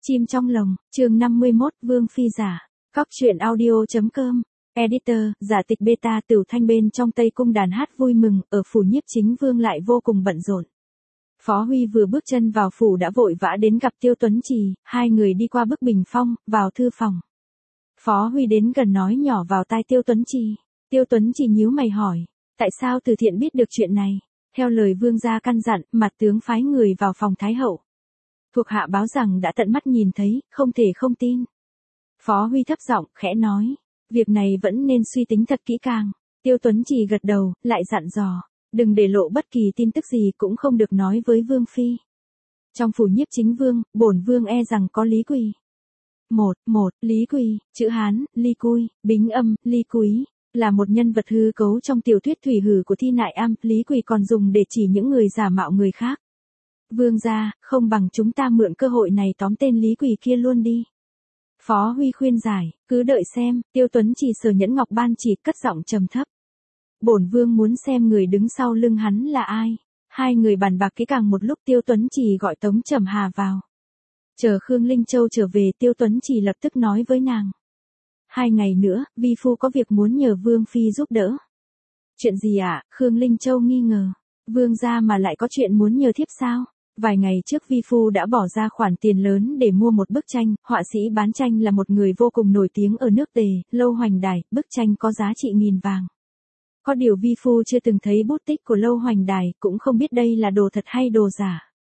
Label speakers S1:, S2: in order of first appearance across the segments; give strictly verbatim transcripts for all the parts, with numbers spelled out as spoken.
S1: Chim trong lồng, chương năm mươi mốt, Vương Phi giả. Cóc truyện audio.com. Editor, giả tịch beta Tửu Thanh bên trong Tây Cung đàn hát vui mừng, ở phủ Nhiếp Chính Vương lại vô cùng bận rộn. Phó Huy vừa bước chân vào phủ đã vội vã đến gặp Tiêu Tuấn Trì, hai người đi qua bức bình phong, vào thư phòng. Phó Huy đến gần nói nhỏ vào tai Tiêu Tuấn Trì. Tiêu Tuấn Trì nhíu mày hỏi, tại sao Từ Thiện biết được chuyện này? Theo lời vương gia căn dặn, mặt tướng phái người vào phòng Thái hậu. Thuộc hạ báo rằng đã tận mắt nhìn thấy, không thể không tin. Phó Huy thấp giọng, khẽ nói, việc này vẫn nên suy tính thật kỹ càng. Tiêu Tuấn Trì gật đầu, lại dặn dò, đừng để lộ bất kỳ tin tức gì cũng không được nói với Vương Phi. Trong phủ Nhiếp Chính Vương, bổn vương e rằng có Lý Quỳ. Một, một, Lý Quỳ, chữ Hán, Ly Cui, bính âm, Ly Cúy, là một nhân vật hư cấu trong tiểu thuyết thủy hử của Thi Nại Am, Lý Quỳ còn dùng để chỉ những người giả mạo người khác. Vương gia, không bằng chúng ta mượn cơ hội này tóm tên Lý Quỳ kia luôn đi. Phó Huy khuyên giải, cứ đợi xem. Tiêu Tuấn Trì sờ nhẫn ngọc ban chỉ, cất giọng trầm thấp. Bổn vương muốn xem người đứng sau lưng hắn là ai. Hai người bàn bạc kỹ càng một lúc, Tiêu Tuấn Trì gọi Tống Trầm Hà vào. Chờ Khương Linh Châu trở về, Tiêu Tuấn Trì lập tức nói với nàng. Hai ngày nữa, vi phu có việc muốn nhờ Vương Phi giúp đỡ. Chuyện gì ạ? À? Khương Linh Châu nghi ngờ. Vương gia mà lại có chuyện muốn nhờ thiếp sao? Vài ngày trước vi phu đã bỏ ra khoản tiền lớn để mua một bức tranh, họa sĩ bán tranh là một người vô cùng nổi tiếng ở nước Tề, Lâu Hoành Đài, bức tranh có giá trị nghìn vàng. Có điều vi phu chưa từng thấy bút tích của Lâu Hoành Đài, cũng không biết đây là đồ thật hay đồ giả.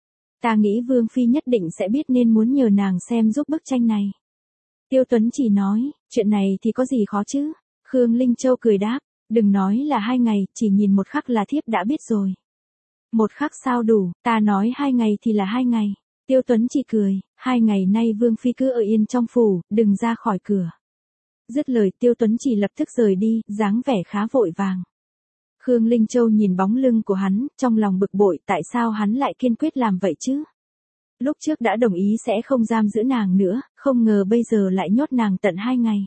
S1: Ta nghĩ Vương Phi nhất định sẽ biết nên muốn nhờ nàng xem giúp bức tranh này. Tiêu Tuấn chỉ nói, chuyện này thì có gì khó chứ? Khương Linh Châu cười đáp, đừng nói là hai ngày, chỉ nhìn một khắc là thiếp đã biết rồi. Một khắc sao đủ, ta nói hai ngày thì là hai ngày. Tiêu Tuấn chỉ cười, hai ngày nay Vương Phi cứ ở yên trong phủ, đừng ra khỏi cửa. Dứt lời, Tiêu Tuấn chỉ lập tức rời đi, dáng vẻ khá vội vàng. Khương Linh Châu nhìn bóng lưng của hắn, trong lòng bực bội, tại sao hắn lại kiên quyết làm vậy chứ? Lúc trước đã đồng ý sẽ không giam giữ nàng nữa, không ngờ bây giờ lại nhốt nàng tận hai ngày.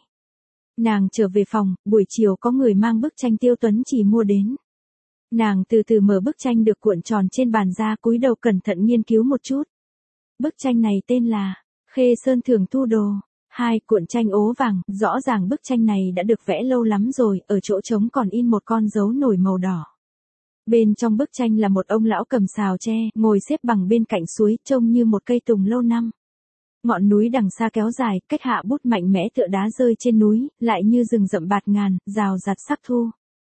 S1: Nàng trở về phòng, buổi chiều có người mang bức tranh Tiêu Tuấn chỉ mua đến. Nàng từ từ mở bức tranh được cuộn tròn trên bàn ra, cúi đầu cẩn thận nghiên cứu một chút. Bức tranh này tên là Khê Sơn Thường Thu Đồ. Hai cuộn tranh ố vàng, rõ ràng bức tranh này đã được vẽ lâu lắm rồi, ở chỗ trống còn in một con dấu nổi màu đỏ. Bên trong bức tranh là một ông lão cầm sào tre, ngồi xếp bằng bên cạnh suối, trông như một cây tùng lâu năm. Ngọn núi đằng xa kéo dài, cách hạ bút mạnh mẽ tựa đá rơi trên núi, lại như rừng rậm bạt ngàn, rào rạt sắc thu.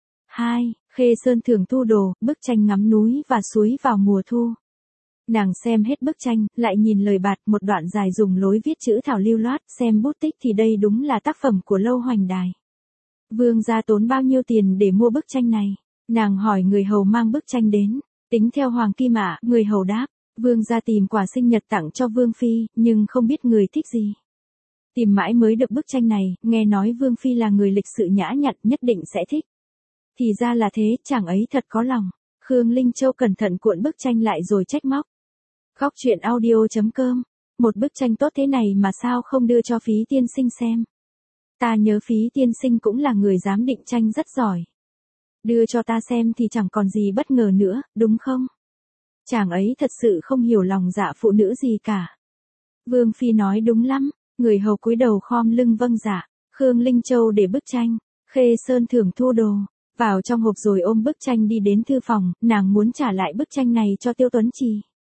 S1: Hai, Khê Sơn Thường Thu Đồ, bức tranh ngắm núi và suối vào mùa thu. Nàng xem hết bức tranh, lại nhìn lời bạt, một đoạn dài dùng lối viết chữ thảo lưu loát, xem bút tích thì đây đúng là tác phẩm của Lâu Hoành Đài. Vương gia tốn bao nhiêu tiền để mua bức tranh này? Nàng hỏi người hầu mang bức tranh đến, tính theo hoàng kim ạ, người hầu đáp, vương gia tìm quà sinh nhật tặng cho Vương Phi, nhưng không biết người thích gì. Tìm mãi mới được bức tranh này, nghe nói Vương Phi là người lịch sự nhã nhặn, nhất định sẽ thích. Thì ra là thế, chàng ấy thật có lòng. Khương Linh Châu cẩn thận cuộn bức tranh lại rồi trách móc. Cóc truyện audio.com. Một bức tranh tốt thế này mà sao không đưa cho Phí tiên sinh xem? Ta nhớ Phí tiên sinh cũng là người giám định tranh rất giỏi. Đưa cho ta xem thì chẳng còn gì bất ngờ nữa, đúng không? Chàng ấy thật sự không hiểu lòng dạ phụ nữ gì cả. Vương Phi nói đúng lắm, người hầu cúi đầu khom lưng vâng dạ. Khương Linh Châu để bức tranh Khê Sơn Thường Thu Đồ vào trong hộp rồi ôm bức tranh đi đến thư phòng, nàng muốn trả lại bức tranh này cho Tiêu Tuấn Trì.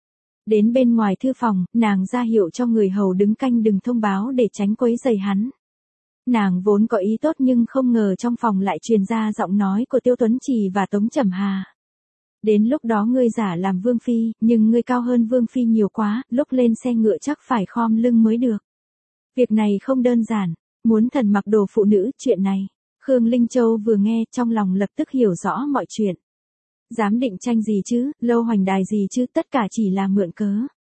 S1: Đến bên ngoài thư phòng, nàng ra hiệu cho người hầu đứng canh đừng thông báo để tránh quấy rầy hắn. Nàng vốn có ý tốt nhưng không ngờ trong phòng lại truyền ra giọng nói của Tiêu Tuấn Trì và Tống Trầm Hà. Đến lúc đó ngươi giả làm Vương Phi, nhưng ngươi cao hơn Vương Phi nhiều quá, lúc lên xe ngựa chắc phải khom lưng mới được. Việc này không đơn giản, muốn thần mặc đồ phụ nữ, chuyện này. Khương Linh Châu vừa nghe, trong lòng lập tức hiểu rõ mọi chuyện. Giám định tranh gì chứ, Lâu Hoành Đài gì chứ, tất cả chỉ là mượn cớ.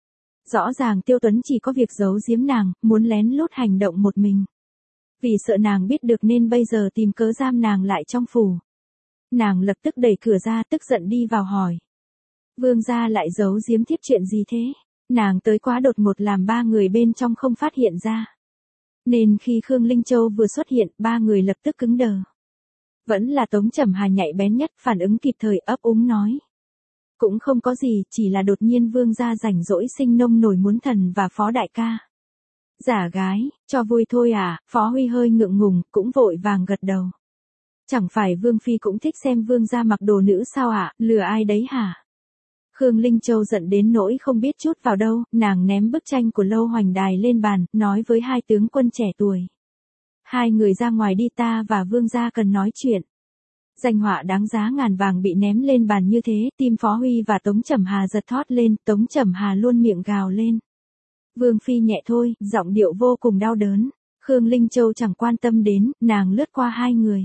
S1: Rõ ràng Tiêu Tuấn chỉ có việc giấu giếm nàng, muốn lén lút hành động một mình. Vì sợ nàng biết được nên bây giờ tìm cớ giam nàng lại trong phủ. Nàng lập tức đẩy cửa ra, tức giận đi vào hỏi. Vương gia lại giấu giếm thiếp chuyện gì thế? Nàng tới quá đột ngột làm ba người bên trong không phát hiện ra. Nên khi Khương Linh Châu vừa xuất hiện, ba người lập tức cứng đờ. Vẫn là Tống Trầm Hà nhạy bén nhất, phản ứng kịp thời, ấp úng nói. Cũng không có gì, chỉ là đột nhiên vương gia rảnh rỗi sinh nông nổi muốn thần và phó đại ca. Giả gái, cho vui thôi à, Phó Huy hơi ngượng ngùng, cũng vội vàng gật đầu. Chẳng phải Vương Phi cũng thích xem vương gia mặc đồ nữ sao ạ, à? Lừa ai đấy hả? Khương Linh Châu giận đến nỗi không biết chút vào đâu, nàng ném bức tranh của Lâu Hoành Đài lên bàn, nói với hai tướng quân trẻ tuổi. Hai người ra ngoài đi, ta và vương gia cần nói chuyện. Danh họa đáng giá ngàn vàng bị ném lên bàn như thế, tim Phó Huy và Tống Chẩm Hà giật thót lên, Tống Chẩm Hà luôn miệng gào lên. Vương Phi nhẹ thôi, giọng điệu vô cùng đau đớn. Khương Linh Châu chẳng quan tâm đến, nàng lướt qua hai người.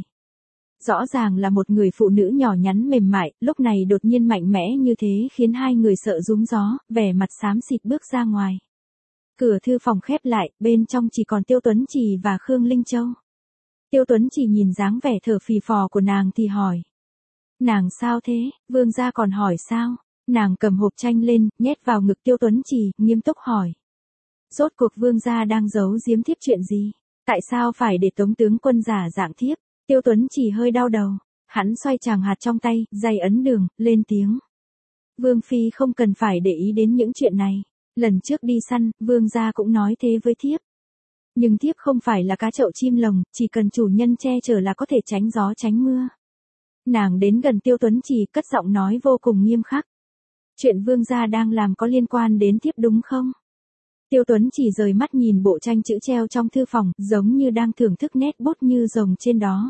S1: Rõ ràng là một người phụ nữ nhỏ nhắn mềm mại, lúc này đột nhiên mạnh mẽ như thế khiến hai người sợ rúm gió, vẻ mặt xám xịt bước ra ngoài. Cửa thư phòng khép lại, bên trong chỉ còn Tiêu Tuấn Trì và Khương Linh Châu. Tiêu Tuấn Trì nhìn dáng vẻ thở phì phò của nàng thì hỏi. Nàng sao thế, vương gia còn hỏi sao? Nàng cầm hộp tranh lên, nhét vào ngực Tiêu Tuấn Trì, nghiêm túc hỏi. Rốt cuộc vương gia đang giấu giếm thiếp chuyện gì? Tại sao phải để Tống tướng quân giả dạng thiếp? Tiêu Tuấn Trì hơi đau đầu. Hắn xoay chàng hạt trong tay, dây ấn đường, lên tiếng. Vương Phi không cần phải để ý đến những chuyện này. Lần trước đi săn, vương gia cũng nói thế với thiếp. Nhưng thiếp không phải là cá chậu chim lồng, chỉ cần chủ nhân che chở là có thể tránh gió tránh mưa. Nàng đến gần Tiêu Tuấn Trì, cất giọng nói vô cùng nghiêm khắc. Chuyện vương gia đang làm có liên quan đến thiếp đúng không? Tiêu Tuấn Trì rời mắt nhìn bộ tranh chữ treo trong thư phòng, giống như đang thưởng thức nét bút như rồng trên đó.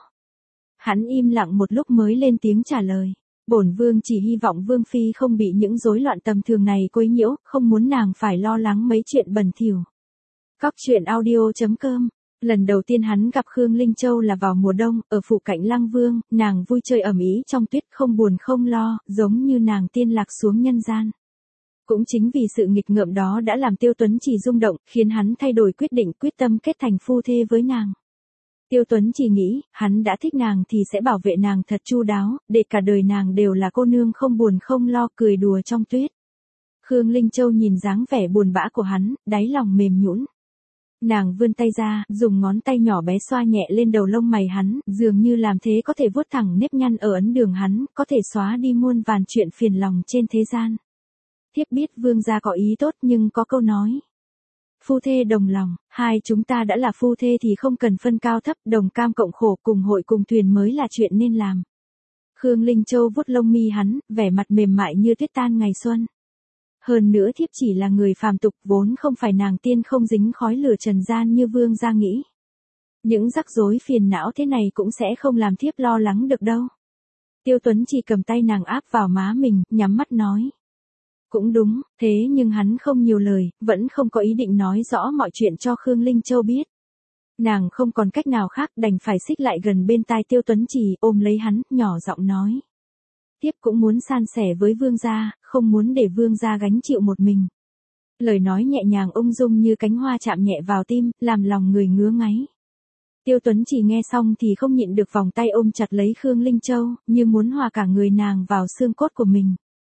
S1: Hắn im lặng một lúc mới lên tiếng trả lời. Bổn vương chỉ hy vọng Vương Phi không bị những rối loạn tầm thường này quấy nhiễu, không muốn nàng phải lo lắng mấy chuyện bẩn thỉu. Cóc truyện audio chấm com. Lần đầu tiên hắn gặp Khương Linh Châu là vào mùa đông, ở phủ cạnh Lăng Vương, nàng vui chơi ầm ĩ trong tuyết không buồn không lo, giống như nàng tiên lạc xuống nhân gian. Cũng chính vì sự nghịch ngợm đó đã làm Tiêu Tuấn Trì rung động, khiến hắn thay đổi quyết định quyết tâm kết thành phu thê với nàng. Tiêu Tuấn Trì nghĩ, hắn đã thích nàng thì sẽ bảo vệ nàng thật chu đáo, để cả đời nàng đều là cô nương không buồn không lo cười đùa trong tuyết. Khương Linh Châu nhìn dáng vẻ buồn bã của hắn, đáy lòng mềm nhũn. Nàng vươn tay ra, dùng ngón tay nhỏ bé xoa nhẹ lên đầu lông mày hắn, dường như làm thế có thể vuốt thẳng nếp nhăn ở ấn đường hắn, có thể xóa đi muôn vàn chuyện phiền lòng trên thế gian. Thiếp biết vương gia có ý tốt nhưng có câu nói. Phu thê đồng lòng, hai chúng ta đã là phu thê thì không cần phân cao thấp, đồng cam cộng khổ, cùng hội cùng thuyền mới là chuyện nên làm. Khương Linh Châu vuốt lông mi hắn, vẻ mặt mềm mại như tuyết tan ngày xuân. Hơn nữa thiếp chỉ là người phàm tục, vốn không phải nàng tiên không dính khói lửa trần gian như vương gia nghĩ. Những rắc rối phiền não thế này cũng sẽ không làm thiếp lo lắng được đâu. Tiêu Tuấn chỉ cầm tay nàng áp vào má mình, nhắm mắt nói. Cũng đúng, thế nhưng hắn không nhiều lời, vẫn không có ý định nói rõ mọi chuyện cho Khương Linh Châu biết. Nàng không còn cách nào khác, đành phải xích lại gần bên tai Tiêu Tuấn Trì, ôm lấy hắn, nhỏ giọng nói. Thiếp cũng muốn san sẻ với vương gia, không muốn để vương gia gánh chịu một mình. Lời nói nhẹ nhàng ung dung như cánh hoa chạm nhẹ vào tim, làm lòng người ngứa ngáy. Tiêu Tuấn Trì nghe xong thì không nhịn được vòng tay ôm chặt lấy Khương Linh Châu, như muốn hòa cả người nàng vào xương cốt của mình.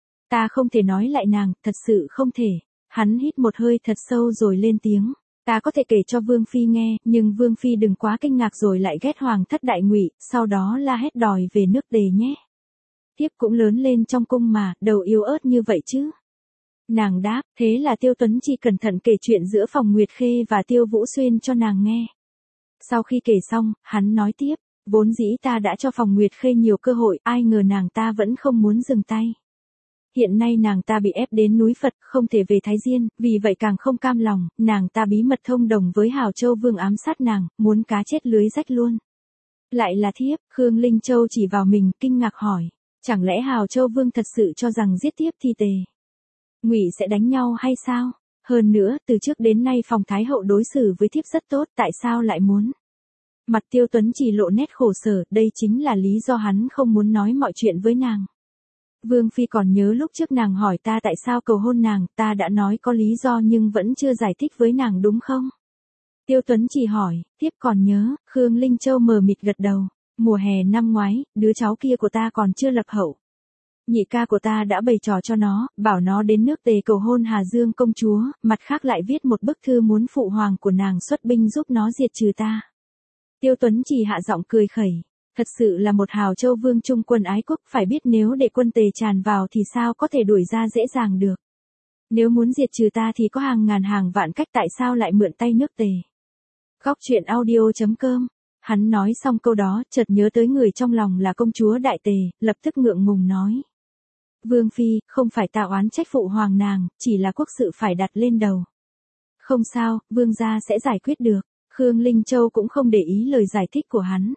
S1: Ta không thể nói lại nàng, thật sự không thể. Hắn hít một hơi thật sâu rồi lên tiếng. Ta có thể kể cho Vương Phi nghe, nhưng Vương Phi đừng quá kinh ngạc rồi lại ghét hoàng thất đại ngụy, sau đó la hét đòi về nước Tề nhé. Thiếp cũng lớn lên trong cung mà, đầu yếu ớt như vậy chứ. Nàng đáp, thế là Tiêu Tuấn Chi cẩn thận kể chuyện giữa Phòng Nguyệt Khê và Tiêu Vũ Xuyên cho nàng nghe. Sau khi kể xong, hắn nói tiếp, vốn dĩ ta đã cho Phòng Nguyệt Khê nhiều cơ hội, ai ngờ nàng ta vẫn không muốn dừng tay. Hiện nay nàng ta bị ép đến núi Phật, không thể về Thái Diên, vì vậy càng không cam lòng, nàng ta bí mật thông đồng với Hào Châu Vương ám sát nàng, muốn cá chết lưới rách luôn. Lại là thiếp, Khương Linh Châu chỉ vào mình, kinh ngạc hỏi, chẳng lẽ Hào Châu Vương thật sự cho rằng giết thiếp thì Tề Ngụy sẽ đánh nhau hay sao? Hơn nữa, từ trước đến nay Phòng Thái Hậu đối xử với thiếp rất tốt, tại sao lại muốn? Mặt Tiêu Tuấn chỉ lộ nét khổ sở, đây chính là lý do hắn không muốn nói mọi chuyện với nàng. Vương Phi còn nhớ lúc trước nàng hỏi ta tại sao cầu hôn nàng, ta đã nói có lý do nhưng vẫn chưa giải thích với nàng đúng không? Tiêu Tuấn chỉ hỏi, tiếp còn nhớ, Khương Linh Châu mờ mịt gật đầu, mùa hè năm ngoái, đứa cháu kia của ta còn chưa lập hậu. Nhị ca của ta đã bày trò cho nó, bảo nó đến nước Tề cầu hôn Hà Dương công chúa, mặt khác lại viết một bức thư muốn phụ hoàng của nàng xuất binh giúp nó diệt trừ ta. Tiêu Tuấn chỉ hạ giọng cười khẩy. Thật sự là một Hào Châu Vương trung quân ái quốc, phải biết nếu để quân Tề tràn vào thì sao có thể đuổi ra dễ dàng được. Nếu muốn diệt trừ ta thì có hàng ngàn hàng vạn cách, tại sao lại mượn tay nước Tề? Góc truyện audio.com. Hắn nói xong câu đó, chợt nhớ tới người trong lòng là công chúa Đại Tề, lập tức ngượng ngùng nói. Vương Phi, không phải ta oán trách phụ hoàng nàng, chỉ là quốc sự phải đặt lên đầu. Không sao, vương gia sẽ giải quyết được. Khương Linh Châu cũng không để ý lời giải thích của hắn.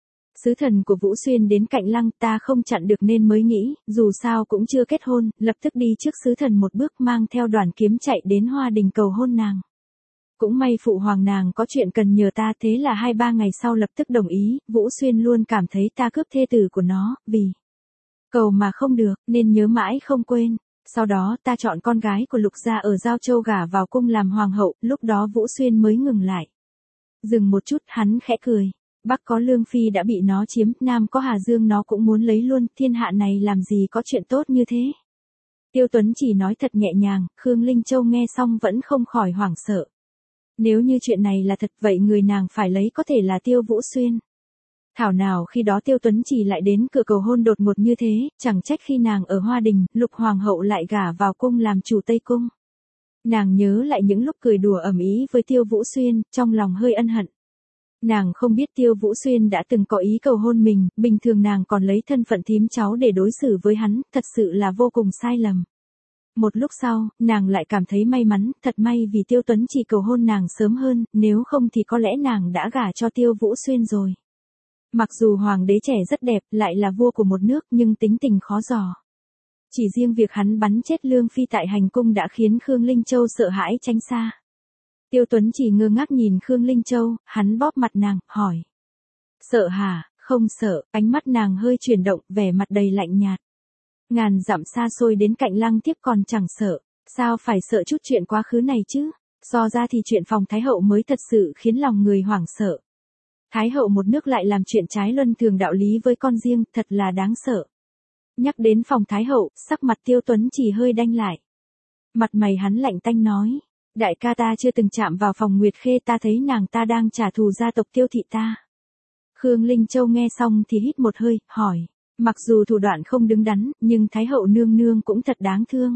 S1: Sứ thần của Vũ Xuyên đến cạnh lăng, ta không chặn được nên mới nghĩ, dù sao cũng chưa kết hôn, lập tức đi trước sứ thần một bước, mang theo đoàn kiếm chạy đến Hoa Đình cầu hôn nàng. Cũng may phụ hoàng nàng có chuyện cần nhờ ta, thế là hai ba ngày sau lập tức đồng ý. Vũ Xuyên luôn cảm thấy ta cướp thê tử của nó, vì cầu mà không được, nên nhớ mãi không quên. Sau đó ta chọn con gái của Lục gia ở Giao Châu gả vào cung làm hoàng hậu, lúc đó Vũ Xuyên mới ngừng lại. Dừng một chút, hắn khẽ cười. Bắc có Lương Phi đã bị nó chiếm, Nam có Hà Dương nó cũng muốn lấy luôn, thiên hạ này làm gì có chuyện tốt như thế. Tiêu Tuấn chỉ nói thật nhẹ nhàng, Khương Linh Châu nghe xong vẫn không khỏi hoảng sợ. Nếu như chuyện này là thật, vậy người nàng phải lấy có thể là Tiêu Vũ Xuyên. Thảo nào khi đó Tiêu Tuấn chỉ lại đến cửa cầu hôn đột ngột như thế, chẳng trách khi nàng ở Hoa Đình, Lục Hoàng hậu lại gả vào cung làm chủ Tây Cung. Nàng nhớ lại những lúc cười đùa ầm ĩ với Tiêu Vũ Xuyên, trong lòng hơi ân hận. Nàng không biết Tiêu Vũ Xuyên đã từng có ý cầu hôn mình, bình thường nàng còn lấy thân phận thím cháu để đối xử với hắn, thật sự là vô cùng sai lầm. Một lúc sau, nàng lại cảm thấy may mắn, thật may vì Tiêu Tuấn chỉ cầu hôn nàng sớm hơn, nếu không thì có lẽ nàng đã gả cho Tiêu Vũ Xuyên rồi. Mặc dù hoàng đế trẻ rất đẹp, lại là vua của một nước, nhưng tính tình khó dò. Chỉ riêng việc hắn bắn chết Lương Phi tại hành cung đã khiến Khương Linh Châu sợ hãi tránh xa. Tiêu Tuấn chỉ ngơ ngác nhìn Khương Linh Châu, hắn bóp mặt nàng, hỏi. Sợ hả? Không sợ, ánh mắt nàng hơi chuyển động, vẻ mặt đầy lạnh nhạt. Ngàn dặm xa xôi đến cạnh lăng tiếp còn chẳng sợ, sao phải sợ chút chuyện quá khứ này chứ? So ra thì chuyện phòng Thái hậu mới thật sự khiến lòng người hoảng sợ. Thái hậu một nước lại làm chuyện trái luân thường đạo lý với con riêng, thật là đáng sợ. Nhắc đến phòng Thái hậu, sắc mặt Tiêu Tuấn chỉ hơi đanh lại. Mặt mày hắn lạnh tanh nói. Đại ca ta chưa từng chạm vào phòng Nguyệt Khê, ta thấy nàng ta đang trả thù gia tộc Tiêu thị ta. Khương Linh Châu nghe xong thì hít một hơi, hỏi. Mặc dù thủ đoạn không đứng đắn, nhưng Thái hậu nương nương cũng thật đáng thương.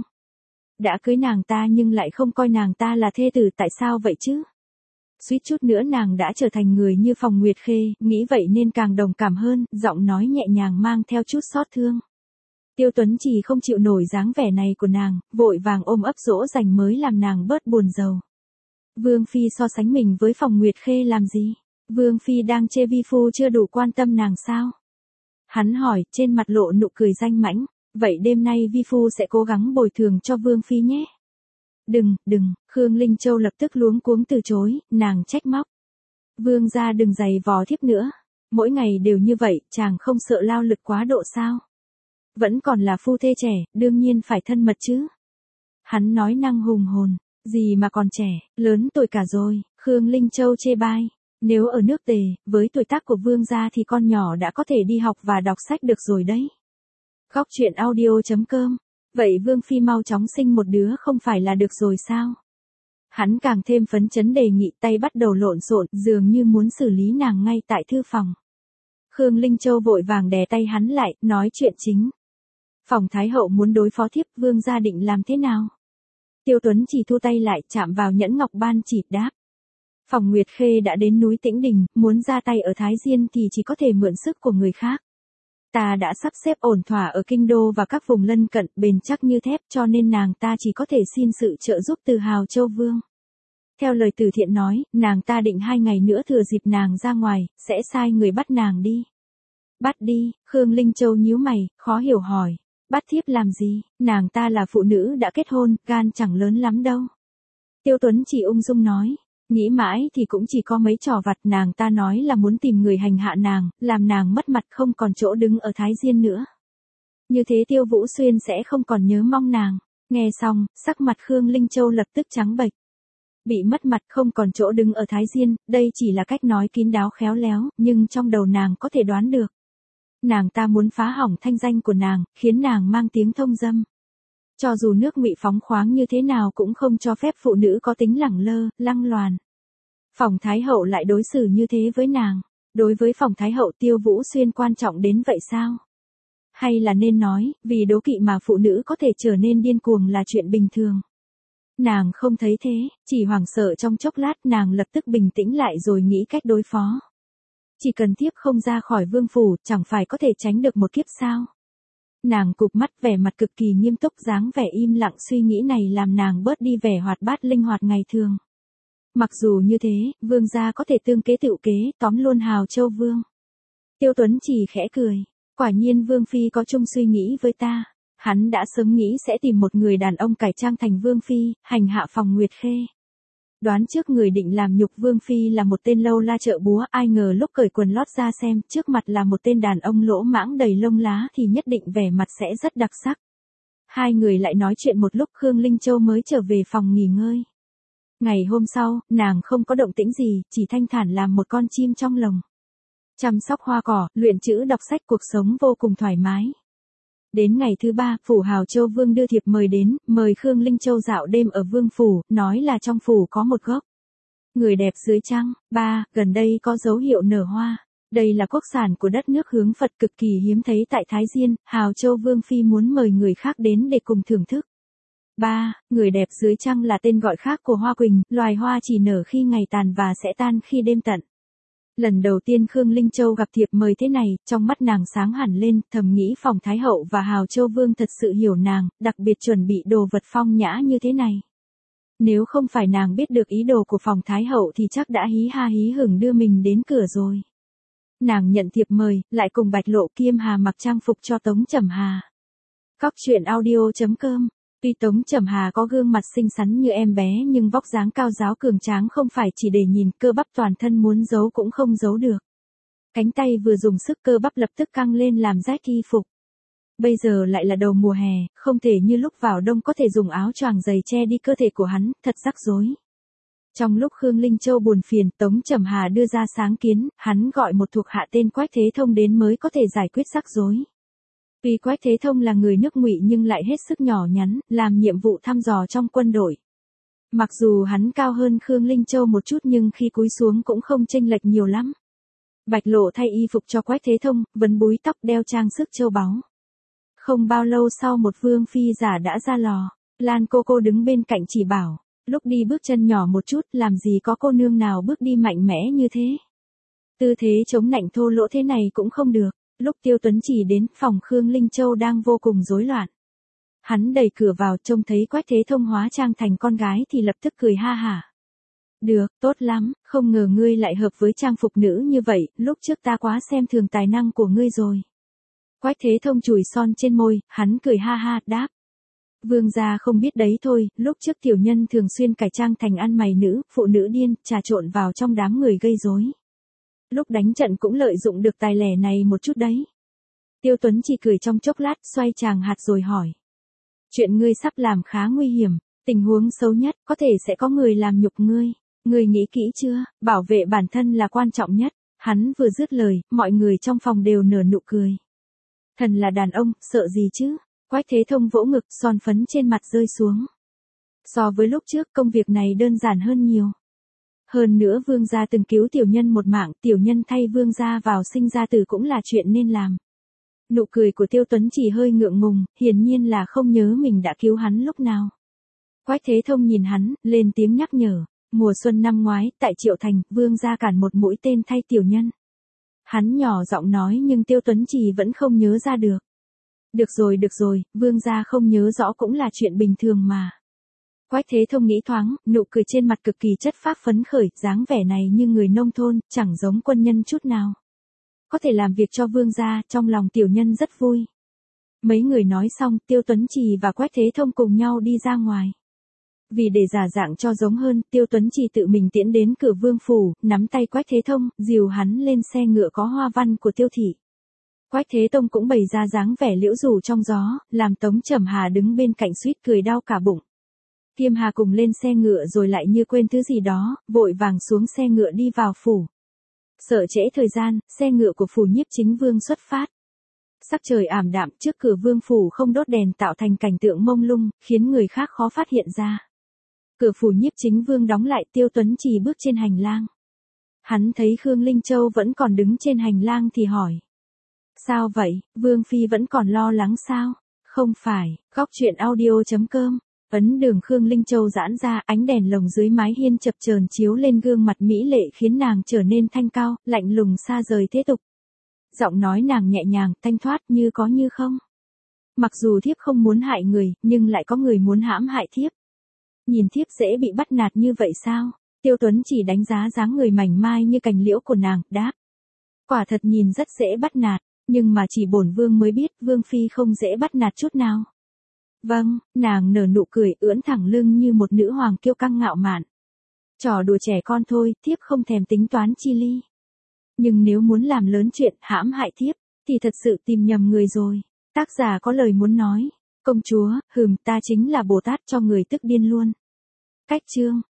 S1: Đã cưới nàng ta nhưng lại không coi nàng ta là thê tử, tại sao vậy chứ? Suýt chút nữa nàng đã trở thành người như phòng Nguyệt Khê, nghĩ vậy nên càng đồng cảm hơn, giọng nói nhẹ nhàng mang theo chút xót thương. Tiêu Tuấn chỉ không chịu nổi dáng vẻ này của nàng, vội vàng ôm ấp dỗ dành mới làm nàng bớt buồn rầu. Vương Phi so sánh mình với phòng Nguyệt Khê làm gì? Vương Phi đang chê vi phu chưa đủ quan tâm nàng sao? Hắn hỏi, trên mặt lộ nụ cười danh mãnh. Vậy đêm nay vi phu sẽ cố gắng bồi thường cho Vương Phi nhé. Đừng, đừng, Khương Linh Châu lập tức luống cuống từ chối, nàng trách móc. Vương gia đừng giày vò thiếp nữa. Mỗi ngày đều như vậy, chàng không sợ lao lực quá độ sao? Vẫn còn là phu thê trẻ, đương nhiên phải thân mật chứ. Hắn nói năng hùng hồn, gì mà còn trẻ, lớn tuổi cả rồi. Khương Linh Châu chê bai. Nếu ở nước Tề, với tuổi tác của vương gia thì con nhỏ đã có thể đi học và đọc sách được rồi đấy. Góc truyện audio.com. Vậy Vương Phi mau chóng sinh một đứa không phải là được rồi sao? Hắn càng thêm phấn chấn đề nghị, tay bắt đầu lộn xộn, dường như muốn xử lý nàng ngay tại thư phòng. Khương Linh Châu vội vàng đè tay hắn lại, nói chuyện chính. Phòng Thái hậu muốn đối phó thiếp, vương gia định làm thế nào? Tiêu Tuấn chỉ thu tay lại, chạm vào nhẫn ngọc ban chỉ, đáp. Phòng Nguyệt Khê đã đến núi Tĩnh Đình, muốn ra tay ở Thái Diên thì chỉ có thể mượn sức của người khác. Ta đã sắp xếp ổn thỏa ở kinh đô và các vùng lân cận, bền chắc như thép, cho nên nàng ta chỉ có thể xin sự trợ giúp từ Hào Châu Vương. Theo lời Từ Thiện nói, nàng ta định hai ngày nữa thừa dịp nàng ra ngoài, sẽ sai người bắt nàng đi. Bắt đi? Khương Linh Châu nhíu mày, khó hiểu hỏi. Bắt thiếp làm gì? Nàng ta là phụ nữ đã kết hôn, gan chẳng lớn lắm đâu. Tiêu Tuấn chỉ ung dung nói. Nghĩ mãi thì cũng chỉ có mấy trò vặt, nàng ta nói là muốn tìm người hành hạ nàng, làm nàng mất mặt không còn chỗ đứng ở Thái Diên nữa. Như thế Tiêu Vũ Xuyên sẽ không còn nhớ mong nàng. Nghe xong, sắc mặt Khương Linh Châu lập tức trắng bệch. Bị mất mặt không còn chỗ đứng ở Thái Diên, đây chỉ là cách nói kín đáo khéo léo, nhưng trong đầu nàng có thể đoán được. Nàng ta muốn phá hỏng thanh danh của nàng, khiến nàng mang tiếng thông dâm. Cho dù nước Ngụy phóng khoáng như thế nào cũng không cho phép phụ nữ có tính lẳng lơ, lăng loàn. Phòng Thái hậu lại đối xử như thế với nàng. Đối với phòng Thái hậu Tiêu Vũ Xuyên quan trọng đến vậy sao? Hay là nên nói, vì đố kỵ mà phụ nữ có thể trở nên điên cuồng là chuyện bình thường. Nàng không thấy thế, chỉ hoảng sợ trong chốc lát nàng lập tức bình tĩnh lại rồi nghĩ cách đối phó. Chỉ cần thiếp không ra khỏi vương phủ, chẳng phải có thể tránh được một kiếp sao? Nàng cụp mắt vẻ mặt cực kỳ nghiêm túc, dáng vẻ im lặng suy nghĩ này làm nàng bớt đi vẻ hoạt bát linh hoạt ngày thường. Mặc dù như thế, vương gia có thể tương kế tựu kế, tóm luôn Hào Châu Vương. Tiêu Tuấn chỉ khẽ cười, quả nhiên Vương Phi có chung suy nghĩ với ta. Hắn đã sớm nghĩ sẽ tìm một người đàn ông cải trang thành Vương Phi, hành hạ phòng Nguyệt Khê. Đoán trước người định làm nhục Vương Phi là một tên lâu la chợ búa, ai ngờ lúc cởi quần lót ra xem, trước mặt là một tên đàn ông lỗ mãng đầy lông lá thì nhất định vẻ mặt sẽ rất đặc sắc. Hai người lại nói chuyện một lúc, Khương Linh Châu mới trở về phòng nghỉ ngơi. Ngày hôm sau, nàng không có động tĩnh gì, chỉ thanh thản làm một con chim trong lồng. Chăm sóc hoa cỏ, luyện chữ đọc sách, cuộc sống vô cùng thoải mái. Đến ngày thứ ba, phủ Hào Châu Vương đưa thiệp mời đến, mời Khương Linh Châu dạo đêm ở Vương phủ, nói là trong phủ có một gốc người đẹp dưới trăng. Ba, gần đây có dấu hiệu nở hoa. Đây là quốc sản của đất nước hướng Phật cực kỳ hiếm thấy tại Thái Diên, Hào Châu Vương Phi muốn mời người khác đến để cùng thưởng thức. Ba, người đẹp dưới trăng là tên gọi khác của hoa quỳnh, loài hoa chỉ nở khi ngày tàn và sẽ tan khi đêm tận. Lần đầu tiên Khương Linh Châu gặp thiệp mời thế này, trong mắt nàng sáng hẳn lên, thầm nghĩ phòng Thái Hậu và Hào Châu Vương thật sự hiểu nàng, đặc biệt chuẩn bị đồ vật phong nhã như thế này. Nếu không phải nàng biết được ý đồ của phòng Thái Hậu thì chắc đã hí ha hí hửng đưa mình đến cửa rồi. Nàng nhận thiệp mời, lại cùng Bạch Lộ Kiêm Hà mặc trang phục cho Tống Trầm Hà. Cóc truyện audio chấm com. Tuy Tống Trầm Hà có gương mặt xinh xắn như em bé nhưng vóc dáng cao ráo cường tráng không phải chỉ để nhìn, cơ bắp toàn thân muốn giấu cũng không giấu được. Cánh tay vừa dùng sức cơ bắp lập tức căng lên làm rách y phục. Bây giờ lại là đầu mùa hè, không thể như lúc vào đông có thể dùng áo choàng dày che đi cơ thể của hắn, thật rắc rối. Trong lúc Khương Linh Châu buồn phiền, Tống Trầm Hà đưa ra sáng kiến, hắn gọi một thuộc hạ tên Quách Thế Thông đến mới có thể giải quyết rắc rối. Tuy Quách Thế Thông là người nước Ngụy nhưng lại hết sức nhỏ nhắn, làm nhiệm vụ thăm dò trong quân đội. Mặc dù hắn cao hơn Khương Linh Châu một chút nhưng khi cúi xuống cũng không chênh lệch nhiều lắm. Bạch Lộ thay y phục cho Quách Thế Thông, vấn búi tóc, đeo trang sức châu báu. Không bao lâu sau một vương phi giả đã ra lò, Lan cô cô đứng bên cạnh chỉ bảo, lúc đi bước chân nhỏ một chút, làm gì có cô nương nào bước đi mạnh mẽ như thế. Tư thế chống nạnh thô lỗ thế này cũng không được. Lúc Tiêu Tuấn chỉ đến, phòng Khương Linh Châu đang vô cùng rối loạn. Hắn đẩy cửa vào, trông thấy Quách Thế Thông hóa trang thành con gái thì lập tức cười ha hả. Được, tốt lắm, không ngờ ngươi lại hợp với trang phục nữ như vậy, lúc trước ta quá xem thường tài năng của ngươi rồi. Quách Thế Thông chùi son trên môi, hắn cười ha ha, đáp. Vương gia không biết đấy thôi, lúc trước tiểu nhân thường xuyên cải trang thành ăn mày nữ, phụ nữ điên, trà trộn vào trong đám người gây rối. Lúc đánh trận cũng lợi dụng được tài lẻ này một chút đấy. Tiêu Tuấn chỉ cười trong chốc lát, xoay chàng hạt rồi hỏi. Chuyện ngươi sắp làm khá nguy hiểm, tình huống xấu nhất, có thể sẽ có người làm nhục ngươi. Ngươi nghĩ kỹ chưa, bảo vệ bản thân là quan trọng nhất. Hắn vừa dứt lời, mọi người trong phòng đều nở nụ cười. Thần là đàn ông, sợ gì chứ? Quách Thế Thông vỗ ngực, son phấn trên mặt rơi xuống. So với lúc trước, công việc này đơn giản hơn nhiều. Hơn nữa vương gia từng cứu tiểu nhân một mạng, tiểu nhân thay vương gia vào sinh ra tử cũng là chuyện nên làm. Nụ cười của Tiêu Tuấn chỉ hơi ngượng ngùng, hiển nhiên là không nhớ mình đã cứu hắn lúc nào. Quách Thế Thông nhìn hắn, lên tiếng nhắc nhở, mùa xuân năm ngoái, tại Triệu Thành, vương gia cản một mũi tên thay tiểu nhân. Hắn nhỏ giọng nói nhưng Tiêu Tuấn chỉ vẫn không nhớ ra được. Được rồi được rồi, vương gia không nhớ rõ cũng là chuyện bình thường mà. Quách Thế Thông nghĩ thoáng, nụ cười trên mặt cực kỳ chất phác phấn khởi, dáng vẻ này như người nông thôn, chẳng giống quân nhân chút nào. Có thể làm việc cho vương gia, trong lòng tiểu nhân rất vui. Mấy người nói xong, Tiêu Tuấn Trì và Quách Thế Thông cùng nhau đi ra ngoài. Vì để giả dạng cho giống hơn, Tiêu Tuấn Trì tự mình tiễn đến cửa vương phủ, nắm tay Quách Thế Thông, dìu hắn lên xe ngựa có hoa văn của Tiêu thị. Quách Thế Thông cũng bày ra dáng vẻ liễu rủ trong gió, làm Tống Trầm Hà đứng bên cạnh suýt cười đau cả bụng. Kiêm Hà cùng lên xe ngựa rồi lại như quên thứ gì đó, vội vàng xuống xe ngựa đi vào phủ. Sợ trễ thời gian, xe ngựa của phủ Nhiếp Chính Vương xuất phát. Sắc trời ảm đạm, trước cửa vương phủ không đốt đèn tạo thành cảnh tượng mông lung, khiến người khác khó phát hiện ra. Cửa phủ Nhiếp Chính Vương đóng lại, Tiêu Tuấn Trì bước trên hành lang. Hắn thấy Khương Linh Châu vẫn còn đứng trên hành lang thì hỏi. Sao vậy, Vương Phi vẫn còn lo lắng sao? Không phải, cóc truyện audio chấm com Ấn Đường Khương Linh Châu giãn ra, ánh đèn lồng dưới mái hiên chập chờn chiếu lên gương mặt mỹ lệ khiến nàng trở nên thanh cao, lạnh lùng xa rời thế tục. Giọng nói nàng nhẹ nhàng, thanh thoát như có như không. Mặc dù thiếp không muốn hại người, nhưng lại có người muốn hãm hại thiếp. Nhìn thiếp dễ bị bắt nạt như vậy sao? Tiêu Tuấn chỉ đánh giá dáng người mảnh mai như cành liễu của nàng, đáp. Quả thật nhìn rất dễ bắt nạt, nhưng mà chỉ bổn vương mới biết vương phi không dễ bắt nạt chút nào. Vâng, nàng nở nụ cười ưỡn thẳng lưng như một nữ hoàng kiêu căng ngạo mạn. Trò đùa trẻ con thôi, thiếp không thèm tính toán chi ly. Nhưng nếu muốn làm lớn chuyện hãm hại thiếp, thì thật sự tìm nhầm người rồi. Tác giả có lời muốn nói. Công chúa, hừm, ta chính là Bồ Tát cho người tức điên luôn. Cách chương.